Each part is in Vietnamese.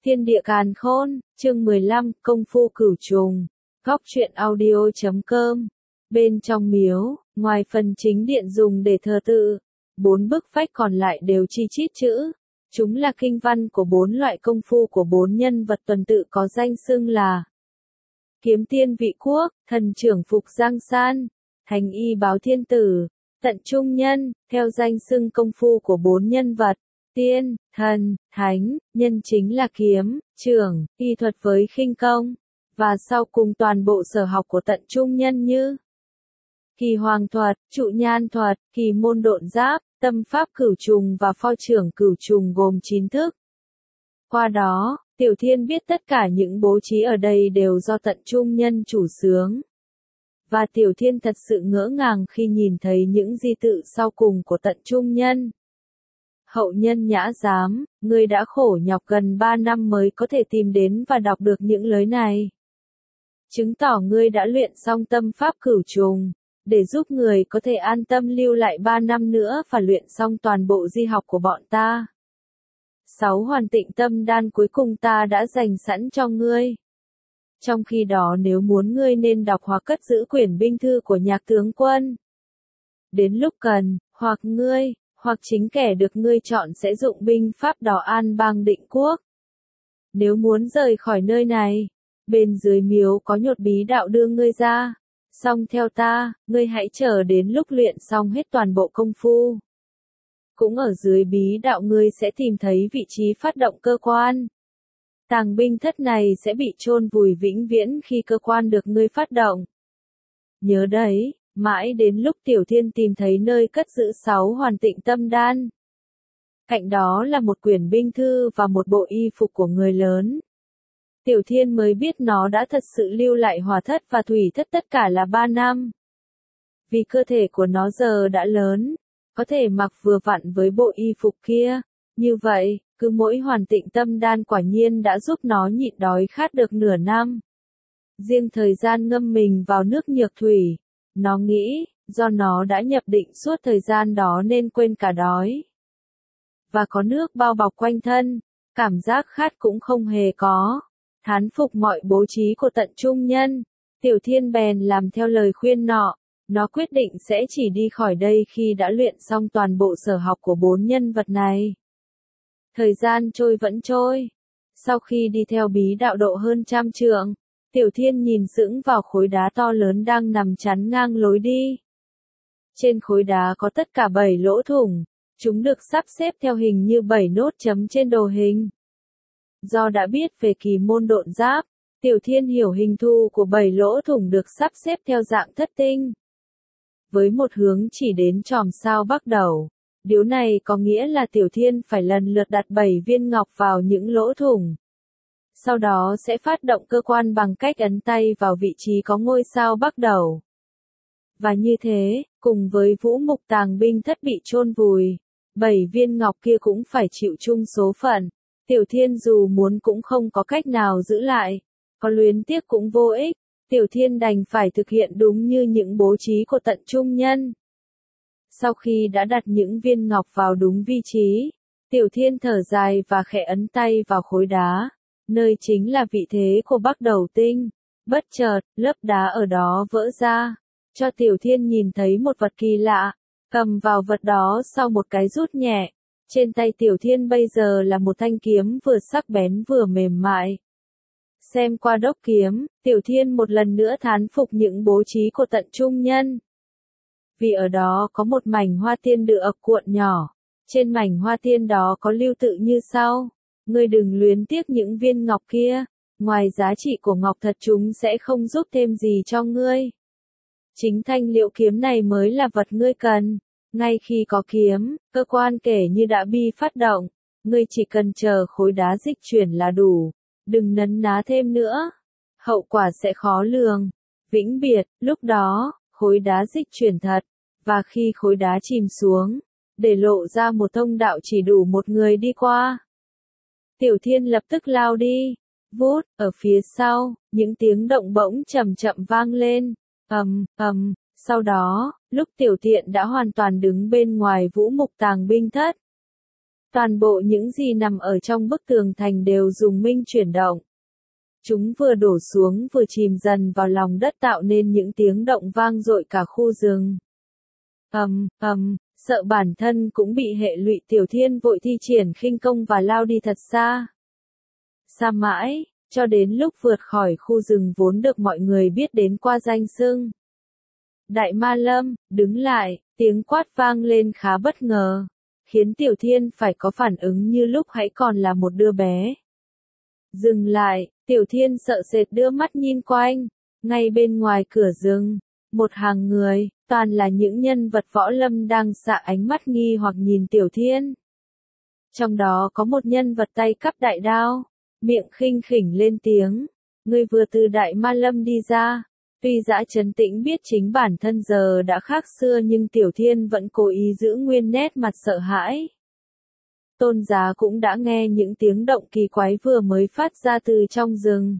Thiên địa càn khôn, chương 15, công phu cửu trùng. Góc truyện audio.com. Bên trong miếu, ngoài phần chính điện dùng để thờ tự, 4 bức vách còn lại đều chi chít chữ. Chúng là kinh văn của 4 loại công phu của 4 nhân vật tuần tự có danh xưng là Kiếm tiên Vị Quốc, Thần trưởng Phục Giang San, Thành y Báo Thiên Tử, Tận Trung Nhân, theo danh xưng công phu của 4 nhân vật. Tiên, thần, thánh, nhân chính là kiếm, trưởng, y thuật với khinh công, và sau cùng toàn bộ sở học của Tận Trung Nhân như Kỳ Hoàng thuật, Trụ Nhan thuật, Kỳ Môn Độn Giáp, Tâm pháp cửu trùng và Pho trưởng cửu trùng gồm 9 thức. Qua đó, Tiểu Thiên biết tất cả những bố trí ở đây đều do Tận Trung Nhân chủ xướng. Và Tiểu Thiên thật sự ngỡ ngàng khi nhìn thấy những di tự sau cùng của Tận Trung Nhân. Hậu nhân Nhã Giám, ngươi đã khổ nhọc gần 3 năm mới có thể tìm đến và đọc được những lời này. Chứng tỏ ngươi đã luyện xong tâm pháp cửu trùng, để giúp người có thể an tâm lưu lại 3 năm nữa và luyện xong toàn bộ di học của bọn ta. 6 hoàn tịnh tâm đan cuối cùng ta đã dành sẵn cho ngươi. Trong khi đó nếu muốn ngươi nên đọc hoặc cất giữ quyển binh thư của Nhạc tướng quân. Đến lúc cần, hoặc ngươi, hoặc chính kẻ được ngươi chọn sẽ dụng binh pháp đó an bang định quốc. Nếu muốn rời khỏi nơi này, bên dưới miếu có nhột bí đạo đưa ngươi ra. Xong theo ta, ngươi hãy chờ đến lúc luyện xong hết toàn bộ công phu. Cũng ở dưới bí đạo ngươi sẽ tìm thấy vị trí phát động cơ quan. Tàng binh thất này sẽ bị chôn vùi vĩnh viễn khi cơ quan được ngươi phát động. Nhớ đấy, mãi đến lúc Tiểu Thiên tìm thấy nơi cất giữ 6 hoàn tịnh tâm đan. Cạnh đó là một quyển binh thư và một bộ y phục của người lớn. Tiểu Thiên mới biết nó đã thật sự lưu lại hỏa thất và thủy thất tất cả là 3 năm. Vì cơ thể của nó giờ đã lớn, có thể mặc vừa vặn với bộ y phục kia. Như vậy, cứ mỗi hoàn tịnh tâm đan quả nhiên đã giúp nó nhịn đói khát được nửa năm. Riêng thời gian ngâm mình vào nước nhược thủy, nó nghĩ, do nó đã nhập định suốt thời gian đó nên quên cả đói. Và có nước bao bọc quanh thân, cảm giác khát cũng không hề có. Thán phục mọi bố trí của Tận Trung Nhân, Tiểu Thiên bèn làm theo lời khuyên nọ. Nó quyết định sẽ chỉ đi khỏi đây khi đã luyện xong toàn bộ sở học của 4 nhân vật này. Thời gian trôi vẫn trôi. Sau khi đi theo bí đạo độ hơn 100 trượng, Tiểu Thiên nhìn sững vào khối đá to lớn đang nằm chắn ngang lối đi. Trên khối đá có tất cả 7 lỗ thủng, chúng được sắp xếp theo hình như 7 nốt chấm trên đồ hình. Do đã biết về Kỳ Môn Độn Giáp, Tiểu Thiên hiểu hình thù của 7 lỗ thủng được sắp xếp theo dạng thất tinh. Với một hướng chỉ đến chòm sao Bắc Đầu, điều này có nghĩa là Tiểu Thiên phải lần lượt đặt 7 viên ngọc vào những lỗ thủng. Sau đó sẽ phát động cơ quan bằng cách ấn tay vào vị trí có ngôi sao Bắc Đầu. Và như thế, cùng với vũ mục tàng binh thất bị chôn vùi, 7 viên ngọc kia cũng phải chịu chung số phận. Tiểu Thiên dù muốn cũng không có cách nào giữ lại, có luyến tiếc cũng vô ích, Tiểu Thiên đành phải thực hiện đúng như những bố trí của Tận Trung Nhân. Sau khi đã đặt những viên ngọc vào đúng vị trí, Tiểu Thiên thở dài và khẽ ấn tay vào khối đá, nơi chính là vị thế của Bắc Đầu Tinh. Bất chợt, lớp đá ở đó vỡ ra, cho Tiểu Thiên nhìn thấy một vật kỳ lạ, cầm vào vật đó sau một cái rút nhẹ. Trên tay Tiểu Thiên bây giờ là một thanh kiếm vừa sắc bén vừa mềm mại. Xem qua đốc kiếm, Tiểu Thiên một lần nữa thán phục những bố trí của Tận Trung Nhân. Vì ở đó có một mảnh hoa tiên được cuộn nhỏ. Trên mảnh hoa tiên đó có lưu tự như sau. Ngươi đừng luyến tiếc những viên ngọc kia. Ngoài giá trị của ngọc thật chúng sẽ không giúp thêm gì cho ngươi. Chính thanh liệu kiếm này mới là vật ngươi cần. Ngay khi có kiếm, cơ quan kể như đã bị phát động. Ngươi chỉ cần chờ khối đá dịch chuyển là đủ. Đừng nấn ná thêm nữa. Hậu quả sẽ khó lường. Vĩnh biệt, lúc đó, khối đá dịch chuyển thật. Và khi khối đá chìm xuống, để lộ ra một thông đạo chỉ đủ một người đi qua. Tiểu Thiên lập tức lao đi. Vút, ở phía sau, những tiếng động bỗng chậm chậm vang lên. Sau đó, lúc Tiểu Thiện đã hoàn toàn đứng bên ngoài vũ mục tàng binh thất. Toàn bộ những gì nằm ở trong bức tường thành đều dùng minh chuyển động. Chúng vừa đổ xuống vừa chìm dần vào lòng đất tạo nên những tiếng động vang dội cả khu rừng. Sợ bản thân cũng bị hệ lụy, Tiểu Thiên vội thi triển khinh công và lao đi thật xa. Xa mãi, cho đến lúc vượt khỏi khu rừng vốn được mọi người biết đến qua danh xưng Đại Ma Lâm, đứng lại, tiếng quát vang lên khá bất ngờ, khiến Tiểu Thiên phải có phản ứng như lúc hãy còn là một đứa bé. Dừng lại, Tiểu Thiên sợ sệt đưa mắt nhìn quanh, ngay bên ngoài cửa rừng, một hàng người, toàn là những nhân vật võ lâm đang xạ ánh mắt nghi hoặc nhìn Tiểu Thiên. Trong đó có một nhân vật tay cắp đại đao, miệng khinh khỉnh lên tiếng, người vừa từ Đại Ma Lâm đi ra. Tuy Dã Trấn Tĩnh biết chính bản thân giờ đã khác xưa nhưng Tiểu Thiên vẫn cố ý giữ nguyên nét mặt sợ hãi. Tôn Giá cũng đã nghe những tiếng động kỳ quái vừa mới phát ra từ trong rừng.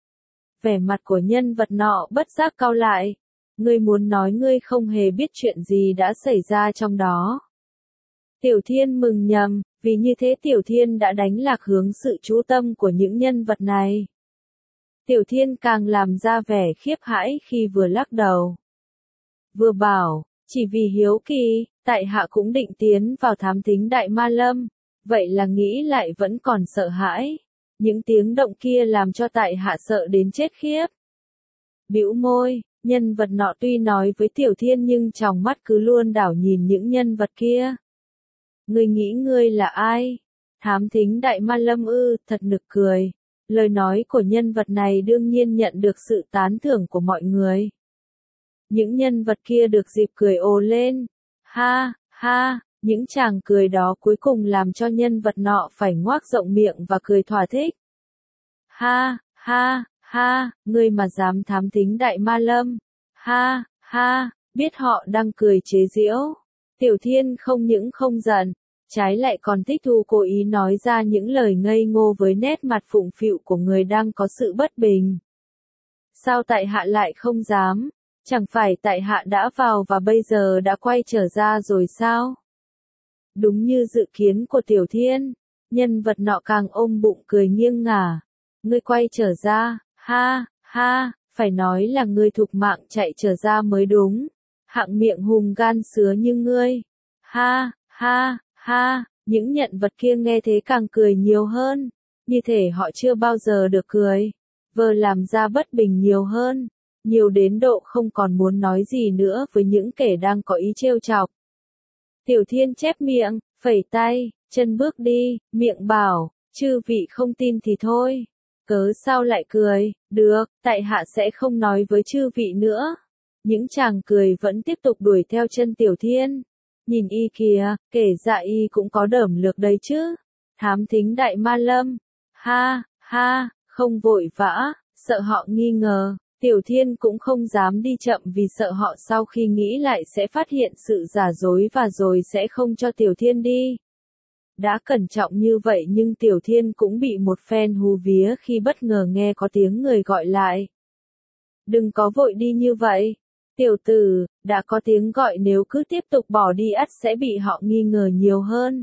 Vẻ mặt của nhân vật nọ bất giác cau lại. Ngươi muốn nói ngươi không hề biết chuyện gì đã xảy ra trong đó. Tiểu Thiên mừng nhầm, vì như thế Tiểu Thiên đã đánh lạc hướng sự chú tâm của những nhân vật này. Tiểu Thiên càng làm ra vẻ khiếp hãi khi vừa lắc đầu. Vừa bảo, chỉ vì hiếu kỳ, tại hạ cũng định tiến vào thám thính Đại Ma Lâm, vậy là nghĩ lại vẫn còn sợ hãi. Những tiếng động kia làm cho tại hạ sợ đến chết khiếp. Bĩu môi, nhân vật nọ tuy nói với Tiểu Thiên nhưng trong mắt cứ luôn đảo nhìn những nhân vật kia. Ngươi nghĩ ngươi là ai? Thám thính Đại Ma Lâm ư? Thật nực cười. Lời nói của nhân vật này đương nhiên nhận được sự tán thưởng của mọi người. Những nhân vật kia được dịp cười ồ lên. Ha, ha, những chàng cười đó cuối cùng làm cho nhân vật nọ phải ngoác rộng miệng và cười thỏa thích. Ha, ha, ha, ngươi mà dám thám thính Đại Ma Lâm. Ha, ha, biết họ đang cười chế giễu. Tiểu Thiên không những không giận, trái lại còn thích thú cố ý nói ra những lời ngây ngô với nét mặt phụng phịu của người đang có sự bất bình. Sao tại hạ lại không dám? Chẳng phải tại hạ đã vào và bây giờ đã quay trở ra rồi sao? Đúng như dự kiến của Tiểu Thiên, nhân vật nọ càng ôm bụng cười nghiêng ngả. Ngươi quay trở ra, ha, ha, phải nói là ngươi thục mạng chạy trở ra mới đúng. Hạng miệng hùng gan sứa như ngươi. Ha, ha, ha, những nhân vật kia nghe thế càng cười nhiều hơn. Như thể họ chưa bao giờ được cười. Vờ làm ra bất bình nhiều hơn. Nhiều đến độ không còn muốn nói gì nữa với những kẻ đang có ý trêu chọc. Tiểu Thiên chép miệng, phẩy tay, chân bước đi, miệng bảo, chư vị không tin thì thôi. Cớ sao lại cười, được, tại hạ sẽ không nói với chư vị nữa. Những chàng cười vẫn tiếp tục đuổi theo chân Tiểu Thiên. Nhìn y kìa, kể dạ y cũng có đởm lược đấy chứ. Thám thính Đại Ma Lâm. Ha, ha, không vội vã, sợ họ nghi ngờ. Tiểu Thiên cũng không dám đi chậm vì sợ họ sau khi nghĩ lại sẽ phát hiện sự giả dối và rồi sẽ không cho Tiểu Thiên đi. Đã cẩn trọng như vậy nhưng Tiểu Thiên cũng bị một phen hú vía khi bất ngờ nghe có tiếng người gọi lại. Đừng có vội đi như vậy. Tiểu tử, đã có tiếng gọi nếu cứ tiếp tục bỏ đi ắt sẽ bị họ nghi ngờ nhiều hơn.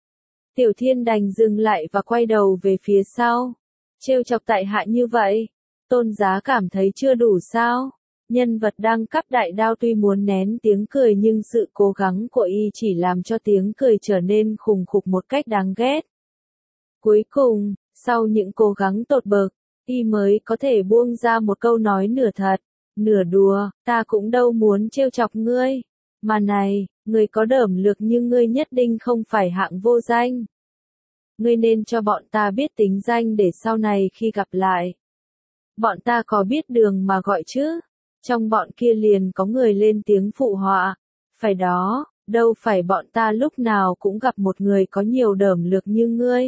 Tiểu Thiên đành dừng lại và quay đầu về phía sau. Trêu chọc tại hạ như vậy. Tôn Giá cảm thấy chưa đủ sao? Nhân vật đang cắp đại đao tuy muốn nén tiếng cười nhưng sự cố gắng của y chỉ làm cho tiếng cười trở nên khùng khục một cách đáng ghét. Cuối cùng, sau những cố gắng tột bậc, y mới có thể buông ra một câu nói nửa thật, nửa đùa, ta cũng đâu muốn trêu chọc ngươi. Mà này, ngươi có đởm lược nhưng ngươi nhất định không phải hạng vô danh. Ngươi nên cho bọn ta biết tính danh để sau này khi gặp lại. Bọn ta có biết đường mà gọi chứ? Trong bọn kia liền có người lên tiếng phụ họa. Phải đó, đâu phải bọn ta lúc nào cũng gặp một người có nhiều đởm lược như ngươi.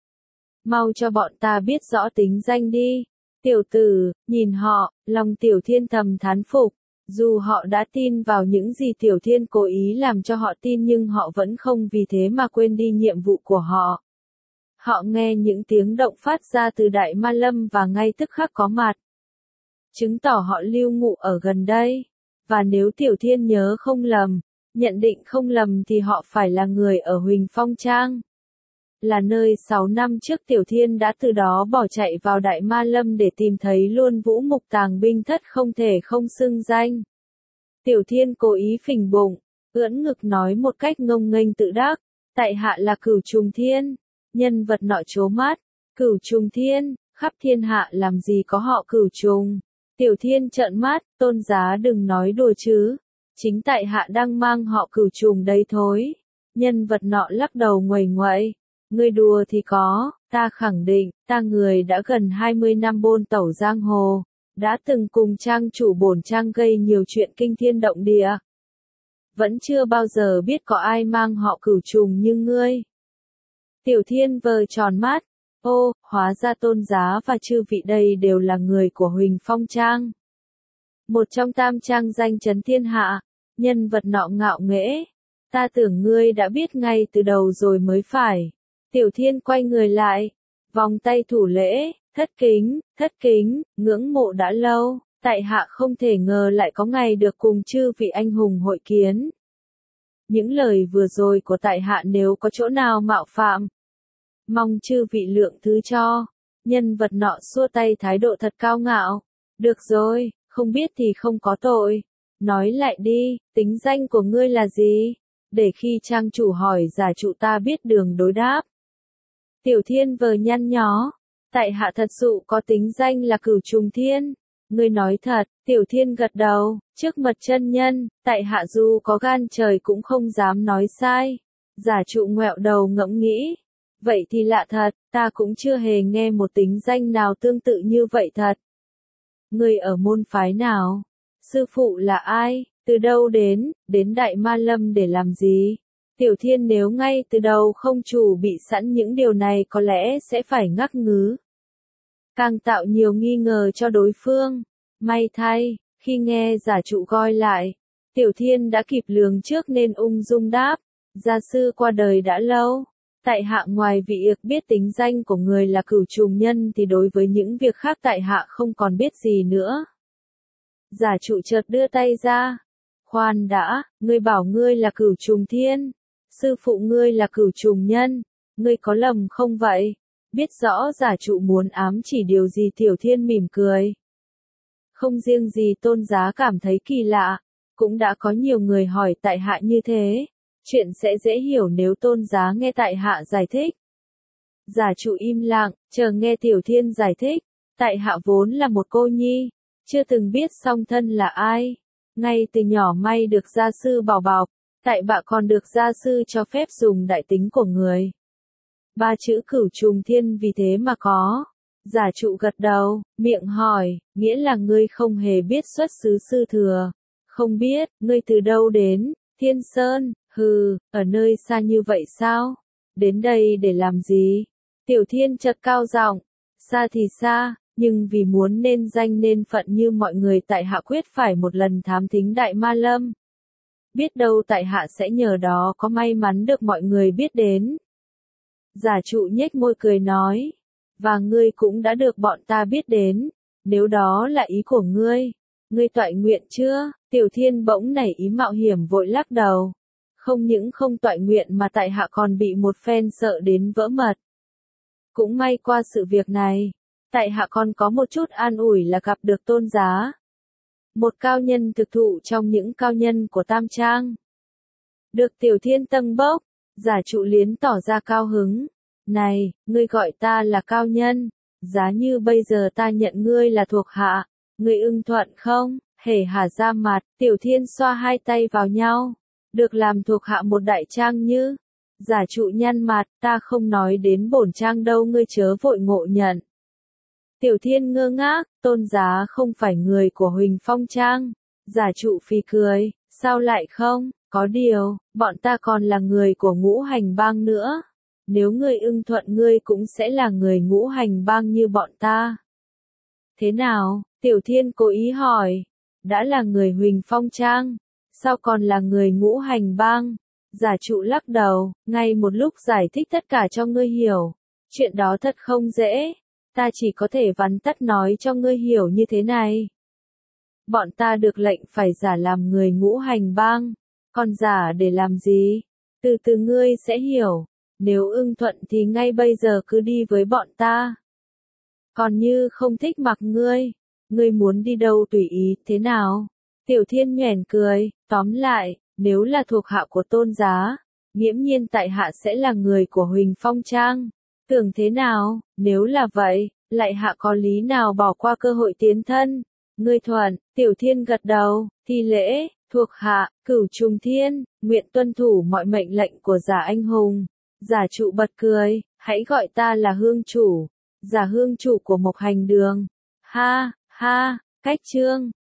Mau cho bọn ta biết rõ tính danh đi. Tiểu tử, nhìn họ, lòng Tiểu Thiên thầm thán phục. Dù họ đã tin vào những gì Tiểu Thiên cố ý làm cho họ tin nhưng họ vẫn không vì thế mà quên đi nhiệm vụ của họ. Họ nghe những tiếng động phát ra từ Đại Ma Lâm và ngay tức khắc có mặt. Chứng tỏ họ lưu ngụ ở gần đây. Và nếu Tiểu Thiên nhớ không lầm, nhận định không lầm thì họ phải là người ở Huỳnh Phong Trang. là nơi 6 năm trước Tiểu Thiên đã từ đó bỏ chạy vào Đại Ma Lâm để tìm thấy luôn Vũ Mục Tàng binh thất không thể không xưng danh. Tiểu Thiên cố ý phình bụng, ưỡn ngực nói một cách ngông nghênh tự đắc, tại hạ là Cửu Trùng Thiên. Nhân vật nọ trố mắt, Cửu Trùng Thiên, khắp thiên hạ làm gì có họ Cửu Trùng. Tiểu Thiên trợn mắt, tôn giá đừng nói đùa chứ, chính tại hạ đang mang họ Cửu Trùng đấy thôi. Nhân vật nọ lắc đầu nguầy nguậy, ngươi đùa thì có, ta khẳng định, ta người đã gần 20 năm bôn tẩu giang hồ, đã từng cùng trang chủ bổn trang gây nhiều chuyện kinh thiên động địa. Vẫn chưa bao giờ biết có ai mang họ Cửu Trùng như ngươi. Tiểu Thiên vờ tròn mắt, ô, hóa ra tôn giá và chư vị đây đều là người của Huỳnh Phong Trang. Một trong tam trang danh chấn thiên hạ, nhân vật nọ ngạo nghễ. Ta tưởng ngươi đã biết ngay từ đầu rồi mới phải. Tiểu Thiên quay người lại, vòng tay thủ lễ, thất kính, ngưỡng mộ đã lâu, tại hạ không thể ngờ lại có ngày được cùng chư vị anh hùng hội kiến. Những lời vừa rồi của tại hạ nếu có chỗ nào mạo phạm, mong chư vị lượng thứ cho. Nhân vật nọ xua tay thái độ thật cao ngạo. Được rồi, không biết thì không có tội. Nói lại đi, tính danh của ngươi là gì? Để khi trang chủ hỏi giả trụ ta biết đường đối đáp. Tiểu Thiên vờ nhăn nhó. Tại hạ thật sự có tính danh là Cửu Trùng Thiên. Ngươi nói thật, Tiểu Thiên gật đầu, trước mặt chân nhân, tại hạ dù có gan trời cũng không dám nói sai. Giả trụ ngoẹo đầu ngẫm nghĩ. Vậy thì lạ thật, ta cũng chưa hề nghe một tính danh nào tương tự như vậy thật. Ngươi ở môn phái nào? Sư phụ là ai? Từ đâu đến Đại Ma Lâm để làm gì? Tiểu Thiên nếu ngay từ đầu không chủ bị sẵn những điều này có lẽ sẽ phải ngắc ngứ. Càng tạo nhiều nghi ngờ cho đối phương. May thay, khi nghe giả trụ gọi lại, Tiểu Thiên đã kịp lường trước nên ung dung đáp. Gia sư qua đời đã lâu. Tại hạ ngoài việc biết tính danh của người là Cửu Trùng Nhân thì đối với những việc khác tại hạ không còn biết gì nữa. Giả trụ chợt đưa tay ra. Khoan đã, ngươi bảo ngươi là Cửu Trùng Thiên. Sư phụ ngươi là Cửu Trùng Nhân. Ngươi có lầm không vậy? Biết rõ giả trụ muốn ám chỉ điều gì Tiểu Thiên mỉm cười. Không riêng gì tôn giá cảm thấy kỳ lạ, cũng đã có nhiều người hỏi tại hạ như thế. Chuyện sẽ dễ hiểu nếu tôn giá nghe tại hạ giải thích. Giả trụ im lặng, chờ nghe Tiểu Thiên giải thích. Tại hạ vốn là một cô nhi, chưa từng biết song thân là ai. Ngay từ nhỏ may được gia sư bảo bọc, tại bạ còn được gia sư cho phép dùng đại tính của người. 3 chữ Cửu Trùng Thiên vì thế mà có. Giả trụ gật đầu, miệng hỏi, nghĩa là ngươi không hề biết xuất xứ sư thừa. Không biết, ngươi từ đâu đến? Thiên Sơn. Hừ, ở nơi xa như vậy sao? Đến đây để làm gì? Tiểu Thiên chợt cao giọng, xa thì xa, nhưng vì muốn nên danh nên phận như mọi người tại hạ quyết phải một lần thám thính Đại Ma Lâm. Biết đâu tại hạ sẽ nhờ đó có may mắn được mọi người biết đến. Giả trụ nhếch môi cười nói, và ngươi cũng đã được bọn ta biết đến, nếu đó là ý của ngươi. Ngươi toại nguyện chưa? Tiểu Thiên bỗng nảy ý mạo hiểm vội lắc đầu. Không những không toại nguyện mà tại hạ còn bị một phen sợ đến vỡ mật. Cũng may qua sự việc này, tại hạ còn có một chút an ủi là gặp được tôn giá. Một cao nhân thực thụ trong những cao nhân của Tam Trang. Được Tiểu Thiên tâng bốc, giả trụ liến tỏ ra cao hứng. Này, ngươi gọi ta là cao nhân, giá như bây giờ ta nhận ngươi là thuộc hạ, ngươi ưng thuận không? Hề hà ra mặt, Tiểu Thiên xoa hai tay vào nhau. Được làm thuộc hạ một đại trang như. Giả trụ nhăn mặt, ta không nói đến bổn trang đâu ngươi chớ vội ngộ nhận. Tiểu Thiên ngơ ngác, tôn giá không phải người của Huỳnh Phong Trang. Giả trụ phì cười, sao lại không? Có điều, bọn ta còn là người của Ngũ Hành Bang nữa. Nếu ngươi ưng thuận ngươi cũng sẽ là người Ngũ Hành Bang như bọn ta. Thế nào? Tiểu Thiên cố ý hỏi. Đã là người Huỳnh Phong Trang, sao còn là người Ngũ Hành Bang? Giả trụ lắc đầu, ngay một lúc giải thích tất cả cho ngươi hiểu. Chuyện đó thật không dễ, ta chỉ có thể vắn tắt nói cho ngươi hiểu như thế này. Bọn ta được lệnh phải giả làm người Ngũ Hành Bang, còn giả để làm gì? Từ từ ngươi sẽ hiểu. Nếu ưng thuận thì ngay bây giờ cứ đi với bọn ta. Còn như không thích mặc ngươi muốn đi đâu tùy ý, thế nào? Tiểu Thiên nhoẻn cười, tóm lại, nếu là thuộc hạ của Tôn Giá, nghiễm nhiên tại hạ sẽ là người của Huỳnh Phong Trang. Tưởng thế nào, nếu là vậy, lại hạ có lý nào bỏ qua cơ hội tiến thân? Ngươi thuận, Tiểu Thiên gật đầu, thi lễ, thuộc hạ, Cửu Trùng Thiên, nguyện tuân thủ mọi mệnh lệnh của Giả anh hùng. Giả trụ bật cười, hãy gọi ta là hương chủ, Giả hương chủ của Mộc Hành Đường. Ha, ha, cách chương.